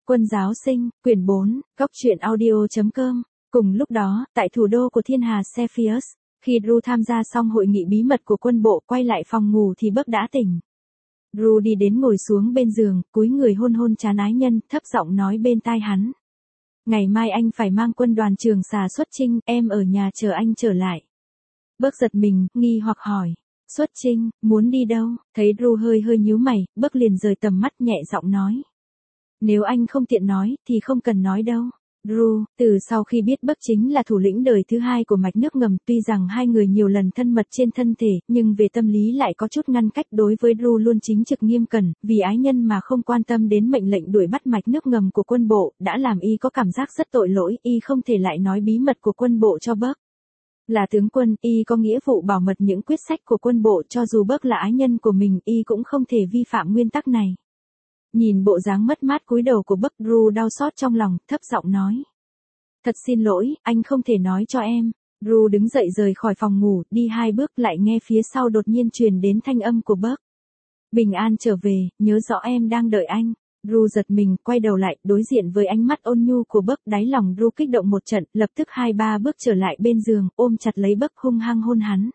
Quân giáo sinh, quyển 4, góc truyện audio.com. Cùng lúc đó, tại thủ đô của thiên hà Cepheus, khi Drew tham gia xong hội nghị bí mật của quân bộ quay lại phòng ngủ thì Buck đã tỉnh. Drew đi đến ngồi xuống bên giường, cúi người hôn hôn trán ái nhân, thấp giọng nói bên tai hắn. Ngày mai anh phải mang quân đoàn Trường Xà xuất chinh, em ở nhà chờ anh trở lại. Buck giật mình, nghi hoặc hỏi. Xuất chinh, muốn đi đâu? Thấy Drew hơi nhíu mày, Buck liền rời tầm mắt nhẹ giọng nói. Nếu anh không tiện nói, thì không cần nói đâu. Drew, từ sau khi biết Buck chính là thủ lĩnh đời thứ hai của mạch nước ngầm, tuy rằng hai người nhiều lần thân mật trên thân thể, nhưng về tâm lý lại có chút ngăn cách. Đối với Drew luôn chính trực nghiêm cẩn, vì ái nhân mà không quan tâm đến mệnh lệnh đuổi bắt mạch nước ngầm của quân bộ, đã làm y có cảm giác rất tội lỗi, y không thể lại nói bí mật của quân bộ cho Buck. Là tướng quân, y có nghĩa vụ bảo mật những quyết sách của quân bộ, cho dù Buck là ái nhân của mình, y cũng không thể vi phạm nguyên tắc này. Nhìn bộ dáng mất mát cúi đầu của Buck, Drew đau xót trong lòng, thấp giọng nói. Thật xin lỗi, anh không thể nói cho em. Drew đứng dậy rời khỏi phòng ngủ, đi 2 bước lại nghe phía sau đột nhiên truyền đến thanh âm của Buck. Bình an trở về, nhớ rõ em đang đợi anh. Drew giật mình, quay đầu lại, đối diện với ánh mắt ôn nhu của Buck, đáy lòng Drew kích động một trận, lập tức 2-3 bước trở lại bên giường, ôm chặt lấy Buck hung hăng hôn hắn.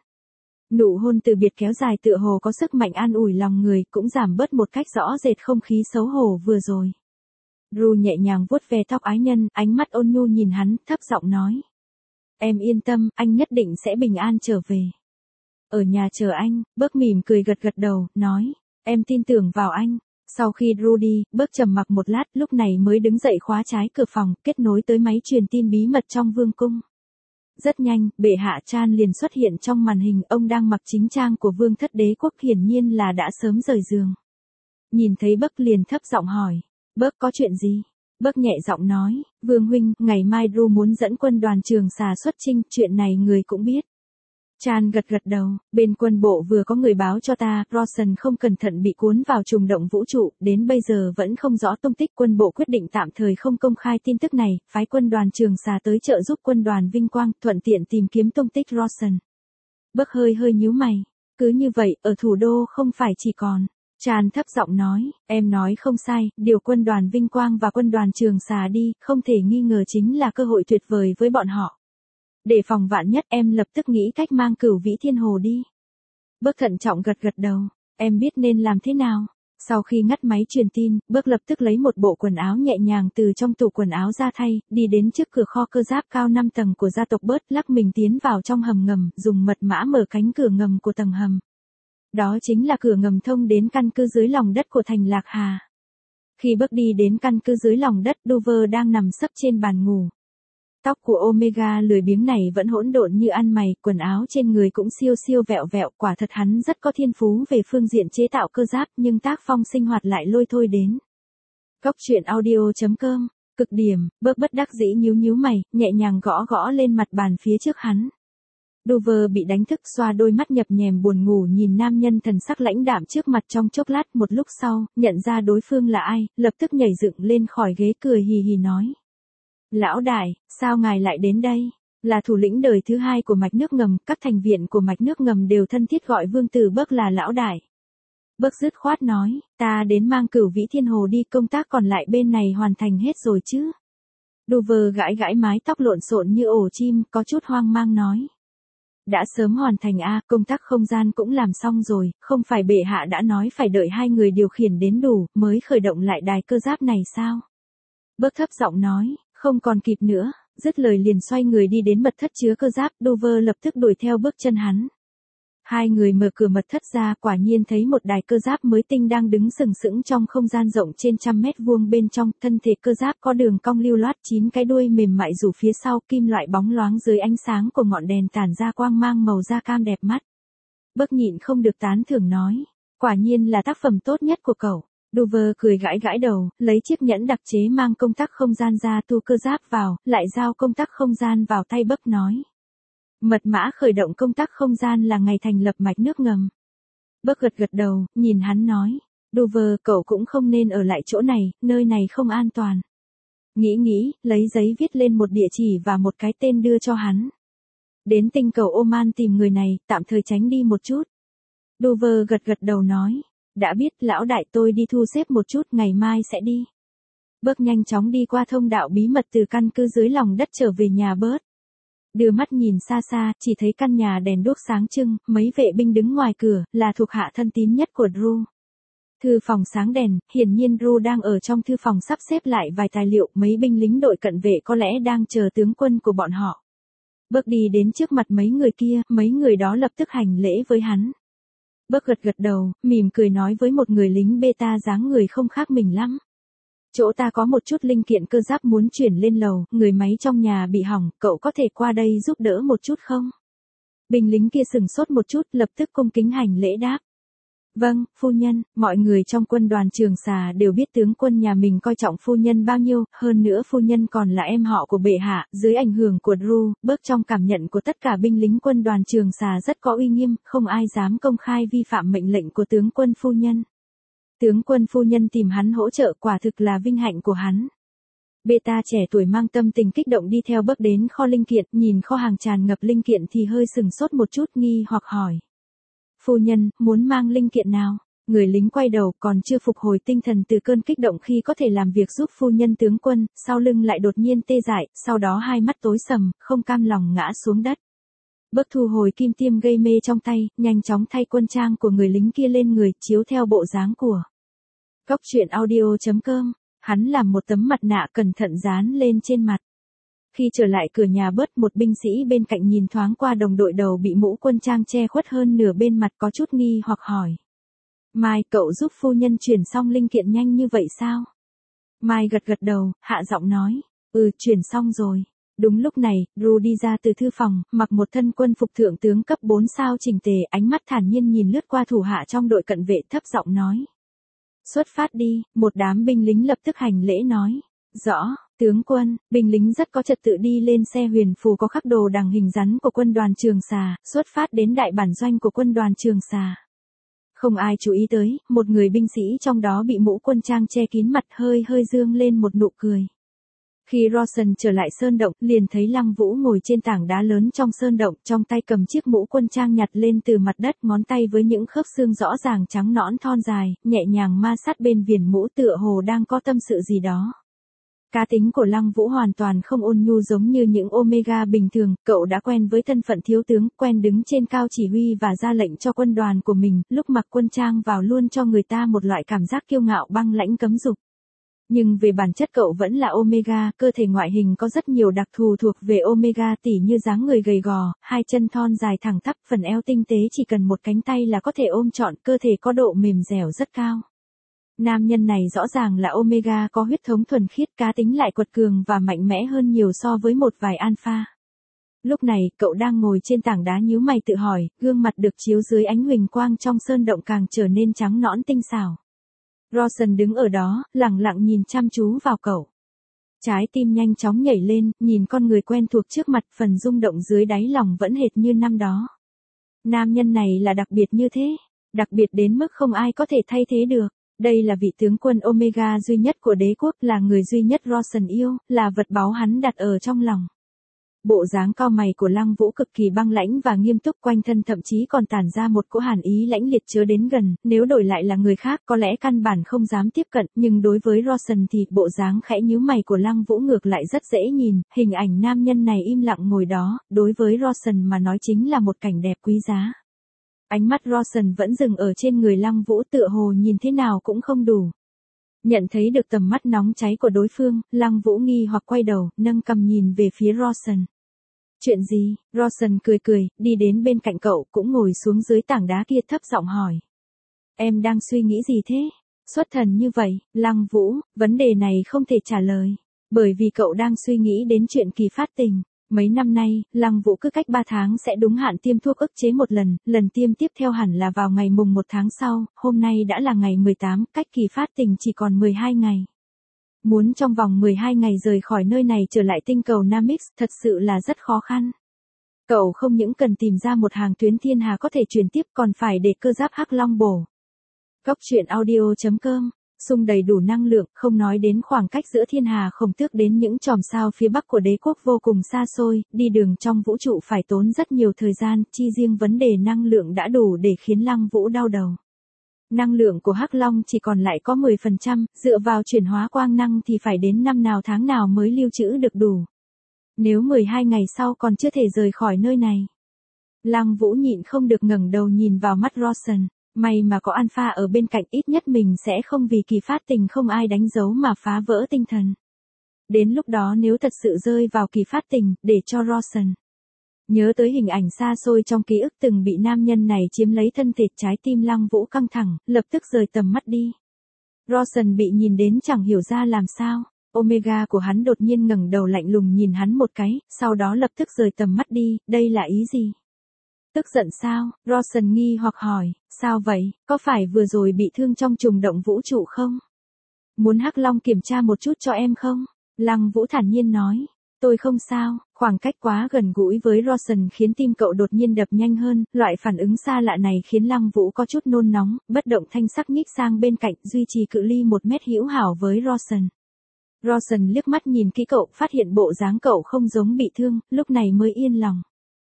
Nụ hôn từ biệt kéo dài tựa hồ có sức mạnh an ủi lòng người, cũng giảm bớt một cách rõ rệt không khí xấu hổ vừa rồi. Drew nhẹ nhàng vuốt ve tóc ái nhân, ánh mắt ôn nhu nhìn hắn, thấp giọng nói. Em yên tâm, anh nhất định sẽ bình an trở về. Ở nhà chờ anh. Buck mỉm cười gật gật đầu, nói. Em tin tưởng vào anh. Sau khi Drew đi, Buck trầm mặc một lát, lúc này mới đứng dậy khóa trái cửa phòng, kết nối tới máy truyền tin bí mật trong vương cung. Rất nhanh, bệ hạ Chan liền xuất hiện trong màn hình, ông đang mặc chính trang của vương thất đế quốc, hiển nhiên là đã sớm rời giường. Nhìn thấy Buck liền thấp giọng hỏi, Buck có chuyện gì? Buck nhẹ giọng nói, vương huynh, ngày mai Drew muốn dẫn quân đoàn Trường Xà xuất chinh, chuyện này người cũng biết. Chan gật gật đầu, bên quân bộ vừa có người báo cho ta, Rawson không cẩn thận bị cuốn vào trùng động vũ trụ, đến bây giờ vẫn không rõ tung tích. Quân bộ quyết định tạm thời không công khai tin tức này, phái quân đoàn Trường Xà tới trợ giúp quân đoàn Vinh Quang, thuận tiện tìm kiếm tung tích Rawson. Buck hơi nhíu mày, cứ như vậy, ở thủ đô không phải chỉ còn. Chan thấp giọng nói, em nói không sai, điều quân đoàn Vinh Quang và quân đoàn Trường Xà đi, không thể nghi ngờ chính là cơ hội tuyệt vời với bọn họ. Để phòng vạn nhất, em lập tức nghĩ cách mang Cửu Vĩ Thiên Hồ đi. Buck thận trọng gật gật đầu, em biết nên làm thế nào. Sau khi ngắt máy truyền tin, Buck lập tức lấy một bộ quần áo nhẹ nhàng từ trong tủ quần áo ra thay, đi đến trước cửa kho cơ giáp cao 5 tầng của gia tộc Bớt, lắc mình tiến vào trong hầm ngầm, dùng mật mã mở cánh cửa ngầm của tầng hầm. Đó chính là cửa ngầm thông đến căn cứ dưới lòng đất của thành Lạc Hà. Khi Buck đi đến căn cứ dưới lòng đất, Dover đang nằm sấp trên bàn ngủ. Tóc của Omega lười biếng này vẫn hỗn độn như ăn mày, quần áo trên người cũng siêu vẹo vẹo, quả thật hắn rất có thiên phú về phương diện chế tạo cơ giáp, nhưng tác phong sinh hoạt lại lôi thôi đến. Góc truyện audio.com, cực điểm. Buck bất đắc dĩ nhíu mày, nhẹ nhàng gõ lên mặt bàn phía trước hắn. Dover bị đánh thức, xoa đôi mắt nhập nhèm buồn ngủ nhìn nam nhân thần sắc lãnh đạm trước mặt trong chốc lát, một lúc sau, nhận ra đối phương là ai, lập tức nhảy dựng lên khỏi ghế cười hì nói. Lão đại, sao ngài lại đến đây? Là thủ lĩnh đời thứ hai của mạch nước ngầm, các thành viên của mạch nước ngầm đều thân thiết gọi vương tử Buck là lão đại. Buck dứt khoát nói, ta đến mang Cửu Vĩ Thiên Hồ đi, công tác còn lại bên này hoàn thành hết rồi chứ? Dover gãi mái tóc lộn xộn như ổ chim, có chút hoang mang nói. Đã sớm hoàn thành công tác không gian cũng làm xong rồi, không phải bệ hạ đã nói phải đợi 2 người điều khiển đến đủ, mới khởi động lại đài cơ giáp này sao? Buck thấp giọng nói, không còn kịp nữa, dứt lời liền xoay người đi đến mật thất chứa cơ giáp, Dover lập tức đuổi theo bước chân hắn. 2 người mở cửa mật thất ra, quả nhiên thấy một đài cơ giáp mới tinh đang đứng sừng sững trong không gian rộng trên 100 mét vuông, bên trong, thân thể cơ giáp có đường cong lưu loát, 9 cái đuôi mềm mại rủ phía sau, kim loại bóng loáng dưới ánh sáng của ngọn đèn tản ra quang mang màu da cam đẹp mắt. Buck nhịn không được tán thưởng nói, quả nhiên là tác phẩm tốt nhất của cậu. Dover cười gãi đầu, lấy chiếc nhẫn đặc chế mang công tắc không gian ra, tu cơ giáp vào, lại giao công tắc không gian vào tay Buck nói. Mật mã khởi động công tắc không gian là ngày thành lập mạch nước ngầm. Buck gật đầu, nhìn hắn nói. Dover, cậu cũng không nên ở lại chỗ này, nơi này không an toàn. Nghĩ, lấy giấy viết lên một địa chỉ và một cái tên đưa cho hắn. Đến tinh cầu Oman tìm người này, tạm thời tránh đi một chút. Dover gật đầu nói. Đã biết, lão đại, tôi đi thu xếp một chút, ngày mai sẽ đi. Bước nhanh chóng đi qua thông đạo bí mật từ căn cứ dưới lòng đất trở về nhà Bớt. Đưa mắt nhìn xa xa, chỉ thấy căn nhà đèn đuốc sáng trưng, mấy vệ binh đứng ngoài cửa, là thuộc hạ thân tín nhất của Drew. Thư phòng sáng đèn, hiển nhiên Drew đang ở trong thư phòng sắp xếp lại vài tài liệu, mấy binh lính đội cận vệ có lẽ đang chờ tướng quân của bọn họ. Bước đi đến trước mặt mấy người kia, mấy người đó lập tức hành lễ với hắn. Bước gật gật đầu, mỉm cười nói với một người lính beta dáng người không khác mình lắm. Chỗ ta có một chút linh kiện cơ giáp muốn chuyển lên lầu, người máy trong nhà bị hỏng, cậu có thể qua đây giúp đỡ một chút không? Binh lính kia sừng sốt một chút, lập tức cung kính hành lễ đáp. Vâng, phu nhân, mọi người trong quân đoàn Trường Xà đều biết tướng quân nhà mình coi trọng phu nhân bao nhiêu, hơn nữa phu nhân còn là em họ của bệ hạ, dưới ảnh hưởng của Drew, bước trong cảm nhận của tất cả binh lính quân đoàn Trường Xà rất có uy nghiêm, không ai dám công khai vi phạm mệnh lệnh của tướng quân phu nhân. Tướng quân phu nhân tìm hắn hỗ trợ quả thực là vinh hạnh của hắn. Beta trẻ tuổi mang tâm tình kích động đi theo bước đến kho linh kiện, nhìn kho hàng tràn ngập linh kiện thì hơi sừng sốt một chút nghi hoặc hỏi. Phu nhân, muốn mang linh kiện nào? Người lính quay đầu còn chưa phục hồi tinh thần từ cơn kích động khi có thể làm việc giúp phu nhân tướng quân, sau lưng lại đột nhiên tê dại, sau đó hai mắt tối sầm, không cam lòng ngã xuống đất. Bước thu hồi kim tiêm gây mê trong tay, nhanh chóng thay quân trang của người lính kia lên người, chiếu theo bộ dáng của. Góc truyện audio.com, hắn làm một tấm mặt nạ cẩn thận dán lên trên mặt. Khi trở lại cửa nhà Bớt, một binh sĩ bên cạnh nhìn thoáng qua đồng đội đầu bị mũ quân trang che khuất hơn nửa bên mặt có chút nghi hoặc hỏi. Mai, cậu giúp phu nhân chuyển xong linh kiện nhanh như vậy sao? Mai gật gật đầu, hạ giọng nói. Chuyển xong rồi. Đúng lúc này, Drew đi ra từ thư phòng, mặc một thân quân phục thượng tướng cấp 4 sao chỉnh tề, ánh mắt thản nhiên nhìn lướt qua thủ hạ trong đội cận vệ, thấp giọng nói. Xuất phát đi, một đám binh lính lập tức hành lễ nói. Rõ, tướng quân. Binh lính rất có trật tự đi lên xe huyền phù có khắc đồ đằng hình rắn của quân đoàn Trường Xà, xuất phát đến đại bản doanh của quân đoàn Trường Xà. Không ai chú ý tới, một người binh sĩ trong đó bị mũ quân trang che kín mặt hơi dương lên một nụ cười. Khi Rawson trở lại sơn động, liền thấy Lăng Vũ ngồi trên tảng đá lớn trong sơn động, trong tay cầm chiếc mũ quân trang nhặt lên từ mặt đất, ngón tay với những khớp xương rõ ràng trắng nõn thon dài, nhẹ nhàng ma sát bên viền mũ tựa hồ đang có tâm sự gì đó. Cá tính của Lăng Vũ hoàn toàn không ôn nhu giống như những Omega bình thường, cậu đã quen với thân phận thiếu tướng, quen đứng trên cao chỉ huy và ra lệnh cho quân đoàn của mình, lúc mặc quân trang vào luôn cho người ta một loại cảm giác kiêu ngạo băng lãnh cấm dục. Nhưng về bản chất cậu vẫn là Omega, cơ thể ngoại hình có rất nhiều đặc thù thuộc về Omega tỉ như dáng người gầy gò, hai chân thon dài thẳng tắp, phần eo tinh tế chỉ cần một cánh tay là có thể ôm trọn, cơ thể có độ mềm dẻo rất cao. Nam nhân này rõ ràng là Omega có huyết thống thuần khiết, cá tính lại quật cường và mạnh mẽ hơn nhiều so với một vài Alpha. Lúc này, cậu đang ngồi trên tảng đá nhíu mày tự hỏi, gương mặt được chiếu dưới ánh huỳnh quang trong sơn động càng trở nên trắng nõn tinh xảo. Rawson đứng ở đó, lặng lặng nhìn chăm chú vào cậu. Trái tim nhanh chóng nhảy lên, nhìn con người quen thuộc trước mặt, phần rung động dưới đáy lòng vẫn hệt như năm đó. Nam nhân này là đặc biệt như thế, đặc biệt đến mức không ai có thể thay thế được. Đây là vị tướng quân Omega duy nhất của đế quốc, là người duy nhất Rawson yêu, là vật báu hắn đặt ở trong lòng. Bộ dáng cau mày của Lăng Vũ cực kỳ băng lãnh và nghiêm túc, quanh thân thậm chí còn tản ra một cỗ hàn ý lãnh liệt chớ đến gần, nếu đổi lại là người khác có lẽ căn bản không dám tiếp cận, nhưng đối với Rawson thì bộ dáng khẽ nhíu mày của Lăng Vũ ngược lại rất dễ nhìn, hình ảnh nam nhân này im lặng ngồi đó, đối với Rawson mà nói chính là một cảnh đẹp quý giá. Ánh mắt Rawson vẫn dừng ở trên người Lăng Vũ, tựa hồ nhìn thế nào cũng không đủ. Nhận thấy được tầm mắt nóng cháy của đối phương, Lăng Vũ nghi hoặc quay đầu, nâng cằm nhìn về phía Rawson. Chuyện gì? Rawson cười, đi đến bên cạnh cậu, cũng ngồi xuống dưới tảng đá kia, thấp giọng hỏi. Em đang suy nghĩ gì thế? Xuất thần như vậy, Lăng Vũ, vấn đề này không thể trả lời. Bởi vì cậu đang suy nghĩ đến chuyện kỳ phát tình. Mấy năm nay, Lăng Vũ cứ cách 3 tháng sẽ đúng hạn tiêm thuốc ức chế một lần, lần tiêm tiếp theo hẳn là vào ngày mùng 1 tháng sau, hôm nay đã là ngày 18, cách kỳ phát tình chỉ còn 12 ngày. Muốn trong vòng 12 ngày rời khỏi nơi này trở lại tinh cầu Namix thật sự là rất khó khăn. Cậu không những cần tìm ra một hàng tuyến thiên hà có thể truyền tiếp còn phải để cơ giáp Hắc Long bổ. Góc truyện audio.com, sung đầy đủ năng lượng, không nói đến khoảng cách giữa thiên hà Khổng Tước đến những chòm sao phía bắc của đế quốc vô cùng xa xôi, đi đường trong vũ trụ phải tốn rất nhiều thời gian, chi riêng vấn đề năng lượng đã đủ để khiến Lăng Vũ đau đầu. Năng lượng của Hắc Long chỉ còn lại có 10%, dựa vào chuyển hóa quang năng thì phải đến năm nào tháng nào mới lưu trữ được đủ. Nếu 12 ngày sau còn chưa thể rời khỏi nơi này. Lăng Vũ nhịn không được ngẩng đầu nhìn vào mắt Rawson. May mà có Alpha ở bên cạnh, ít nhất mình sẽ không vì kỳ phát tình không ai đánh dấu mà phá vỡ tinh thần. Đến lúc đó nếu thật sự rơi vào kỳ phát tình, để cho Rawson nhớ tới hình ảnh xa xôi trong ký ức từng bị nam nhân này chiếm lấy thân thể, trái tim Lăng Vũ căng thẳng, lập tức rời tầm mắt đi. Rawson bị nhìn đến chẳng hiểu ra làm sao. Omega của hắn đột nhiên ngẩng đầu lạnh lùng nhìn hắn một cái, sau đó lập tức rời tầm mắt đi, đây là ý gì? Tức giận sao? Rawson nghi hoặc hỏi, sao vậy, có phải vừa rồi bị thương trong trùng động vũ trụ không? Muốn Hắc Long kiểm tra một chút cho em không? Lăng Vũ thản nhiên nói, tôi không sao, khoảng cách quá gần gũi với Rawson khiến tim cậu đột nhiên đập nhanh hơn, loại phản ứng xa lạ này khiến Lăng Vũ có chút nôn nóng, bất động thanh sắc nhích sang bên cạnh, duy trì cự ly 1 mét hữu hảo với Rawson. Rawson liếc mắt nhìn kỹ cậu, phát hiện bộ dáng cậu không giống bị thương, lúc này mới yên lòng.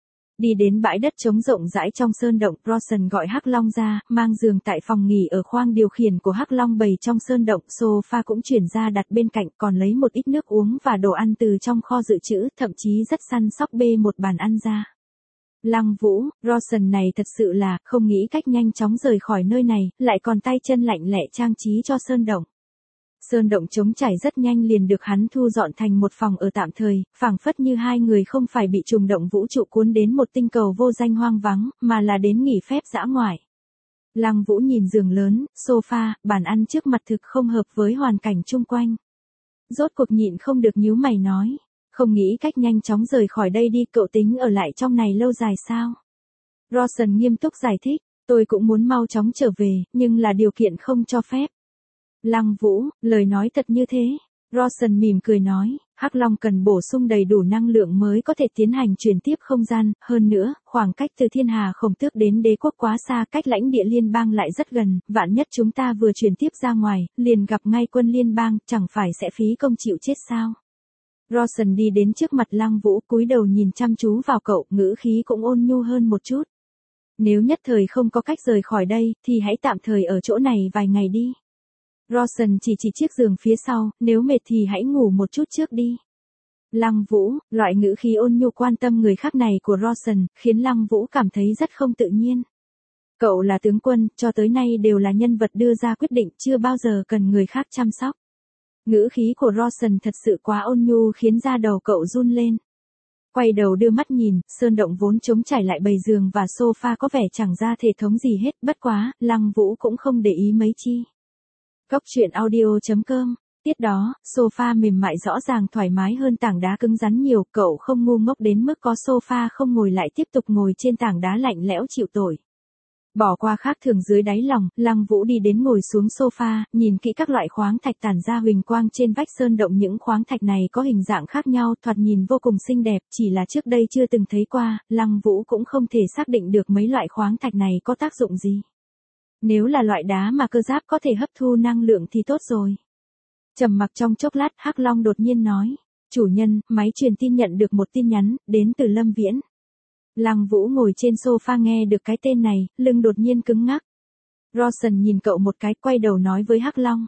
Đi đến bãi đất trống rộng rãi trong sơn động, Rawson gọi Hắc Long ra, mang giường tại phòng nghỉ ở khoang điều khiển của Hắc Long bày trong sơn động, sofa cũng chuyển ra đặt bên cạnh, còn lấy một ít nước uống và đồ ăn từ trong kho dự trữ, thậm chí rất săn sóc bê một bàn ăn ra. Lăng Vũ, Rawson này thật sự là không nghĩ cách nhanh chóng rời khỏi nơi này, lại còn tay chân lạnh lẹ trang trí cho sơn động. Sơn động trống trải rất nhanh liền được hắn thu dọn thành một phòng ở tạm thời, phảng phất như hai người không phải bị trùng động vũ trụ cuốn đến một tinh cầu vô danh hoang vắng, mà là đến nghỉ phép dã ngoại. Lăng Vũ nhìn giường lớn, sofa, bàn ăn trước mặt thực không hợp với hoàn cảnh chung quanh. Rốt cuộc nhịn không được nhíu mày nói, không nghĩ cách nhanh chóng rời khỏi đây đi, cậu tính ở lại trong này lâu dài sao? Rawson nghiêm túc giải thích, tôi cũng muốn mau chóng trở về, nhưng là điều kiện không cho phép. Lăng Vũ, lời nói thật như thế. Rawson mỉm cười nói, Hắc Long cần bổ sung đầy đủ năng lượng mới có thể tiến hành chuyển tiếp không gian, hơn nữa, khoảng cách từ Thiên Hà Khổng Tước đến đế quốc quá xa, cách lãnh địa liên bang lại rất gần, vạn nhất chúng ta vừa chuyển tiếp ra ngoài, liền gặp ngay quân liên bang, chẳng phải sẽ phí công chịu chết sao? Rawson đi đến trước mặt Lăng Vũ, cúi đầu nhìn chăm chú vào cậu, ngữ khí cũng ôn nhu hơn một chút. Nếu nhất thời không có cách rời khỏi đây, thì hãy tạm thời ở chỗ này vài ngày đi. Rawson chỉ chiếc giường phía sau, nếu mệt thì hãy ngủ một chút trước đi. Lăng Vũ, loại ngữ khí ôn nhu quan tâm người khác này của Rawson, khiến Lăng Vũ cảm thấy rất không tự nhiên. Cậu là tướng quân, cho tới nay đều là nhân vật đưa ra quyết định, chưa bao giờ cần người khác chăm sóc. Ngữ khí của Rawson thật sự quá ôn nhu khiến da đầu cậu run lên. Quay đầu đưa mắt nhìn, sơn động vốn trống trải lại bày giường và sofa có vẻ chẳng ra thể thống gì hết, bất quá, Lăng Vũ cũng không để ý mấy chi. Góc truyện audio.com. Tiết đó, sofa mềm mại rõ ràng thoải mái hơn tảng đá cứng rắn nhiều, cậu không ngu ngốc đến mức có sofa không ngồi lại tiếp tục ngồi trên tảng đá lạnh lẽo chịu tội. Bỏ qua khác thường dưới đáy lòng, Lăng Vũ đi đến ngồi xuống sofa, nhìn kỹ các loại khoáng thạch tản ra huỳnh quang trên vách sơn động, những khoáng thạch này có hình dạng khác nhau, thoạt nhìn vô cùng xinh đẹp, chỉ là trước đây chưa từng thấy qua, Lăng Vũ cũng không thể xác định được mấy loại khoáng thạch này có tác dụng gì. Nếu là loại đá mà cơ giáp có thể hấp thu năng lượng thì tốt rồi. Trầm mặc trong chốc lát, Hắc Long đột nhiên nói, chủ nhân, máy truyền tin nhận được một tin nhắn, đến từ Lâm Viễn. Lăng Vũ ngồi trên sofa nghe được cái tên này, lưng đột nhiên cứng ngắc. Rawson nhìn cậu một cái, quay đầu nói với Hắc Long.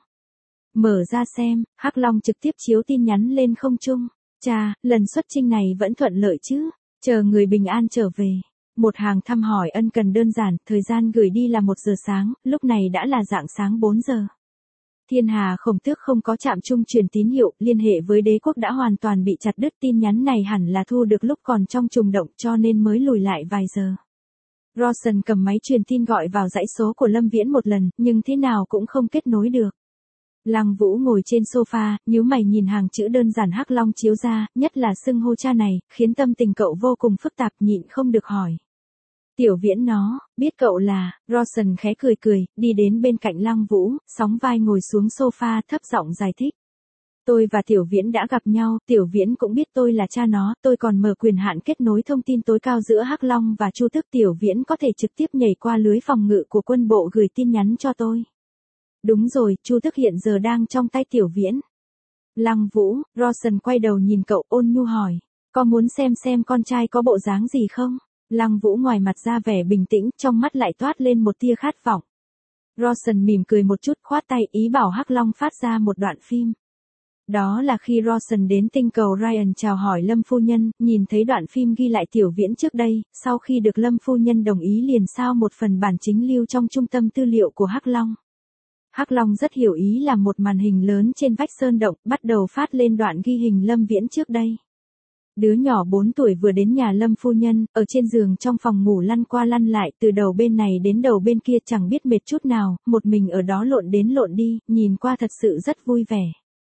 Mở ra xem, Hắc Long trực tiếp chiếu tin nhắn lên không trung. Chà, lần xuất chinh này vẫn thuận lợi chứ, chờ người bình an trở về. Một hàng thăm hỏi ân cần đơn giản, thời gian gửi đi là 1 giờ sáng, lúc này đã là rạng sáng 4 giờ. Thiên Hà Khổng Tước không có trạm trung truyền tín hiệu, liên hệ với đế quốc đã hoàn toàn bị chặt đứt, tin nhắn này hẳn là thu được lúc còn trong trùng động cho nên mới lùi lại vài giờ. Rawson cầm máy truyền tin gọi vào dãy số của Lâm Viễn một lần, nhưng thế nào cũng không kết nối được. Lăng Vũ ngồi trên sofa, nhíu mày nhìn hàng chữ đơn giản Hắc Long chiếu ra, nhất là xưng hô cha này, khiến tâm tình cậu vô cùng phức tạp, nhịn không được hỏi. Tiểu Viễn nó, biết cậu là, Rawson khẽ cười, đi đến bên cạnh Lăng Vũ, sóng vai ngồi xuống sofa, thấp giọng giải thích. Tôi và Tiểu Viễn đã gặp nhau, Tiểu Viễn cũng biết tôi là cha nó, tôi còn mở quyền hạn kết nối thông tin tối cao giữa Hắc Long và Chu Tước, Tiểu Viễn có thể trực tiếp nhảy qua lưới phòng ngự của quân bộ gửi tin nhắn cho tôi. Đúng rồi, Chu Tước hiện giờ đang trong tay Tiểu Viễn. Lăng Vũ, Rawson quay đầu nhìn cậu ôn nhu hỏi, có muốn xem con trai có bộ dáng gì không? Lăng Vũ ngoài mặt ra vẻ bình tĩnh, trong mắt lại toát lên một tia khát vọng. Rawson mỉm cười một chút khoát tay ý bảo Hắc Long phát ra một đoạn phim. Đó là khi Rawson đến tinh cầu Ryan chào hỏi Lâm phu nhân, nhìn thấy đoạn phim ghi lại Tiểu Viễn trước đây, sau khi được Lâm phu nhân đồng ý liền sao một phần bản chính lưu trong trung tâm tư liệu của Hắc Long. Hắc Long rất hiểu ý làm một màn hình lớn trên vách sơn động, bắt đầu phát lên đoạn ghi hình Lâm Viễn trước đây. Đứa nhỏ 4 tuổi vừa đến nhà Lâm phu nhân, ở trên giường trong phòng ngủ lăn qua lăn lại, từ đầu bên này đến đầu bên kia chẳng biết mệt chút nào, một mình ở đó lộn đến lộn đi, nhìn qua thật sự rất vui vẻ.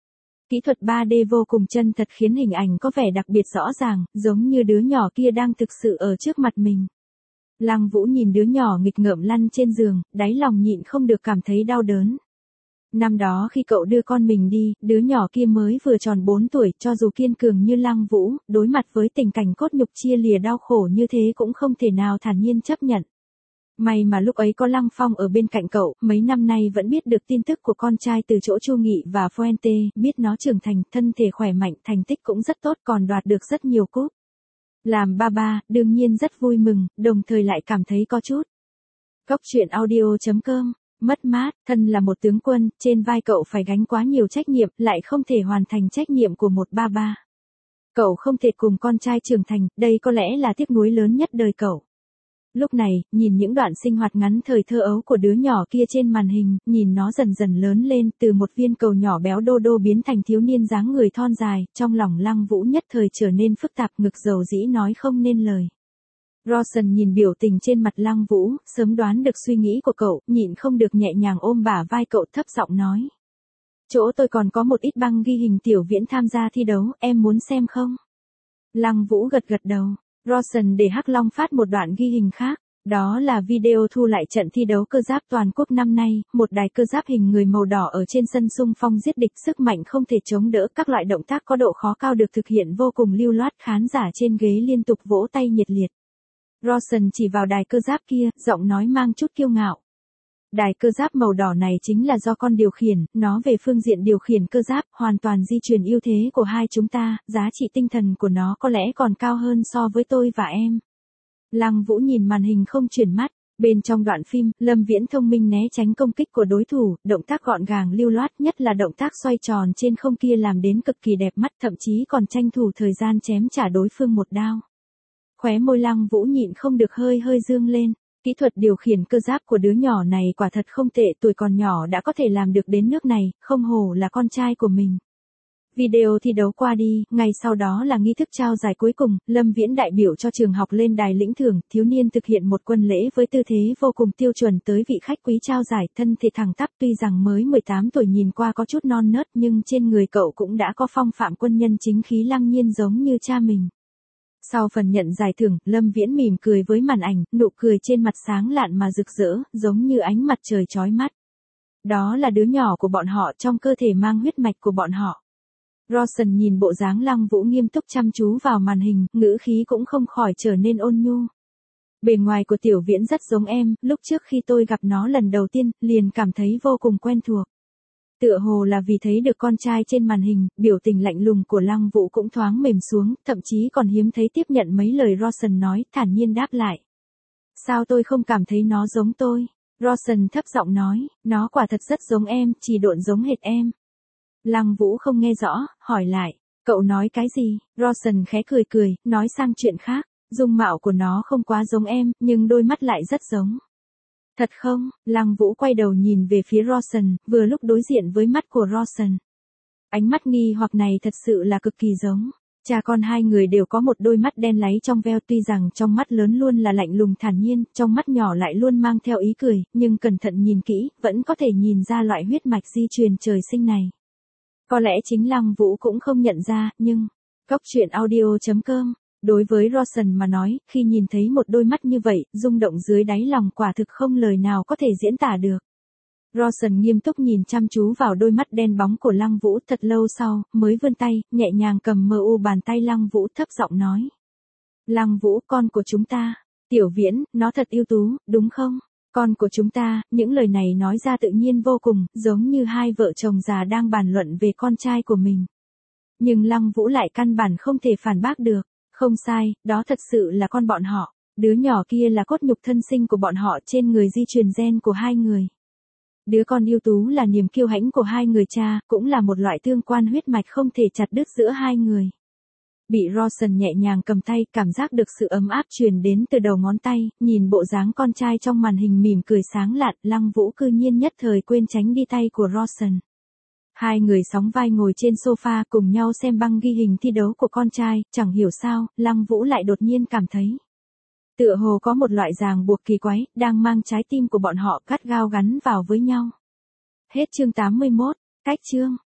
Kỹ thuật 3D vô cùng chân thật khiến hình ảnh có vẻ đặc biệt rõ ràng, giống như đứa nhỏ kia đang thực sự ở trước mặt mình. Lăng Vũ nhìn đứa nhỏ nghịch ngợm lăn trên giường, đáy lòng nhịn không được cảm thấy đau đớn. Năm đó khi cậu đưa con mình đi, đứa nhỏ kia mới vừa tròn 4 tuổi, cho dù kiên cường như Lăng Vũ, đối mặt với tình cảnh cốt nhục chia lìa đau khổ như thế cũng không thể nào thản nhiên chấp nhận. May mà lúc ấy có Lăng Phong ở bên cạnh cậu, mấy năm nay vẫn biết được tin tức của con trai từ chỗ Chu Nghị và Fuente, biết nó trưởng thành, thân thể khỏe mạnh, thành tích cũng rất tốt còn đoạt được rất nhiều cúp. Làm ba, đương nhiên rất vui mừng, đồng thời lại cảm thấy có chút. Cốc truyện audio.com. Mất mát, thân là một tướng quân, trên vai cậu phải gánh quá nhiều trách nhiệm, lại không thể hoàn thành trách nhiệm của một ba. Cậu không thể cùng con trai trưởng thành, đây có lẽ là tiếc nuối lớn nhất đời cậu. Lúc này, nhìn những đoạn sinh hoạt ngắn thời thơ ấu của đứa nhỏ kia trên màn hình, nhìn nó dần dần lớn lên, từ một viên cầu nhỏ béo đô đô biến thành thiếu niên dáng người thon dài, trong lòng Lăng Vũ nhất thời trở nên phức tạp, ngực dầu dĩ nói không nên lời. Rawson nhìn biểu tình trên mặt Lăng Vũ, sớm đoán được suy nghĩ của cậu, nhịn không được nhẹ nhàng ôm bả vai cậu thấp giọng nói. Chỗ tôi còn có một ít băng ghi hình Tiểu Viễn tham gia thi đấu, em muốn xem không? Lăng Vũ gật gật đầu. Rawson để Hắc Long phát một đoạn ghi hình khác. Đó là video thu lại trận thi đấu cơ giáp toàn quốc năm nay, một đài cơ giáp hình người màu đỏ ở trên sân xung phong giết địch sức mạnh không thể chống đỡ, các loại động tác có độ khó cao được thực hiện vô cùng lưu loát, khán giả trên ghế liên tục vỗ tay nhiệt liệt. Rawson chỉ vào đài cơ giáp kia, giọng nói mang chút kiêu ngạo. Đài cơ giáp màu đỏ này chính là do con điều khiển, nó về phương diện điều khiển cơ giáp, hoàn toàn di truyền ưu thế của hai chúng ta, giá trị tinh thần của nó có lẽ còn cao hơn so với tôi và em. Lăng Vũ nhìn màn hình không chuyển mắt, bên trong đoạn phim, Lâm Viễn thông minh né tránh công kích của đối thủ, động tác gọn gàng lưu loát, nhất là động tác xoay tròn trên không kia làm đến cực kỳ đẹp mắt, thậm chí còn tranh thủ thời gian chém trả đối phương một đao. Khóe môi Lăng Vũ nhịn không được hơi dương lên. Kỹ thuật điều khiển cơ giáp của đứa nhỏ này quả thật không tệ, tuổi còn nhỏ đã có thể làm được đến nước này, không hổ là con trai của mình. Video thi đấu qua đi, ngày sau đó là nghi thức trao giải cuối cùng, Lâm Viễn đại biểu cho trường học lên đài lĩnh thưởng, thiếu niên thực hiện một quân lễ với tư thế vô cùng tiêu chuẩn tới vị khách quý trao giải, thân thể thẳng tắp, tuy rằng mới 18 tuổi nhìn qua có chút non nớt nhưng trên người cậu cũng đã có phong phạm quân nhân chính khí lăng nhiên giống như cha mình. Sau phần nhận giải thưởng, Lâm Viễn mỉm cười với màn ảnh, nụ cười trên mặt sáng lạn mà rực rỡ, giống như ánh mặt trời chói mắt. Đó là đứa nhỏ của bọn họ, trong cơ thể mang huyết mạch của bọn họ. Rawson nhìn bộ dáng Lăng Vũ nghiêm túc chăm chú vào màn hình, ngữ khí cũng không khỏi trở nên ôn nhu. Bề ngoài của Tiểu Viễn rất giống em, lúc trước khi tôi gặp nó lần đầu tiên, liền cảm thấy vô cùng quen thuộc. Tựa hồ là vì thấy được con trai trên màn hình, biểu tình lạnh lùng của Lăng Vũ cũng thoáng mềm xuống, thậm chí còn hiếm thấy tiếp nhận mấy lời Rawson nói, thản nhiên đáp lại. Sao tôi không cảm thấy nó giống tôi? Rawson thấp giọng nói, nó quả thật rất giống em, chỉ độn giống hệt em. Lăng Vũ không nghe rõ, hỏi lại, cậu nói cái gì? Rawson khẽ cười, nói sang chuyện khác, dung mạo của nó không quá giống em, nhưng đôi mắt lại rất giống. Thật không? Lăng Vũ quay đầu nhìn về phía Rawson, vừa lúc đối diện với mắt của Rawson. Ánh mắt nghi hoặc này thật sự là cực kỳ giống. Cha con hai người đều có một đôi mắt đen láy trong veo, tuy rằng trong mắt lớn luôn là lạnh lùng thản nhiên, trong mắt nhỏ lại luôn mang theo ý cười, nhưng cẩn thận nhìn kỹ, vẫn có thể nhìn ra loại huyết mạch di truyền trời sinh này. Có lẽ chính Lăng Vũ cũng không nhận ra, nhưng... Cốc truyện audio.com. Đối với Rawson mà nói, khi nhìn thấy một đôi mắt như vậy, rung động dưới đáy lòng quả thực không lời nào có thể diễn tả được. Rawson nghiêm túc nhìn chăm chú vào đôi mắt đen bóng của Lăng Vũ, thật lâu sau, mới vươn tay, nhẹ nhàng cầm mờ u bàn tay Lăng Vũ, thấp giọng nói. Lăng Vũ, con của chúng ta, Tiểu Viễn, nó thật ưu tú, đúng không? Con của chúng ta, những lời này nói ra tự nhiên vô cùng, giống như hai vợ chồng già đang bàn luận về con trai của mình. Nhưng Lăng Vũ lại căn bản không thể phản bác được. Không sai, đó thật sự là con bọn họ. Đứa nhỏ kia là cốt nhục thân sinh của bọn họ, trên người di truyền gen của hai người. Đứa con ưu tú là niềm kiêu hãnh của hai người cha, cũng là một loại tương quan huyết mạch không thể chặt đứt giữa hai người. Bị Rawson nhẹ nhàng cầm tay, cảm giác được sự ấm áp truyền đến từ đầu ngón tay, nhìn bộ dáng con trai trong màn hình mỉm cười sáng lạn, Lăng Vũ cư nhiên nhất thời quên tránh đi tay của Rawson. Hai người sóng vai ngồi trên sofa cùng nhau xem băng ghi hình thi đấu của con trai, chẳng hiểu sao, Lăng Vũ lại đột nhiên cảm thấy tựa hồ có một loại ràng buộc kỳ quái, đang mang trái tim của bọn họ gắt gao gắn vào với nhau. Hết chương 81, cách chương.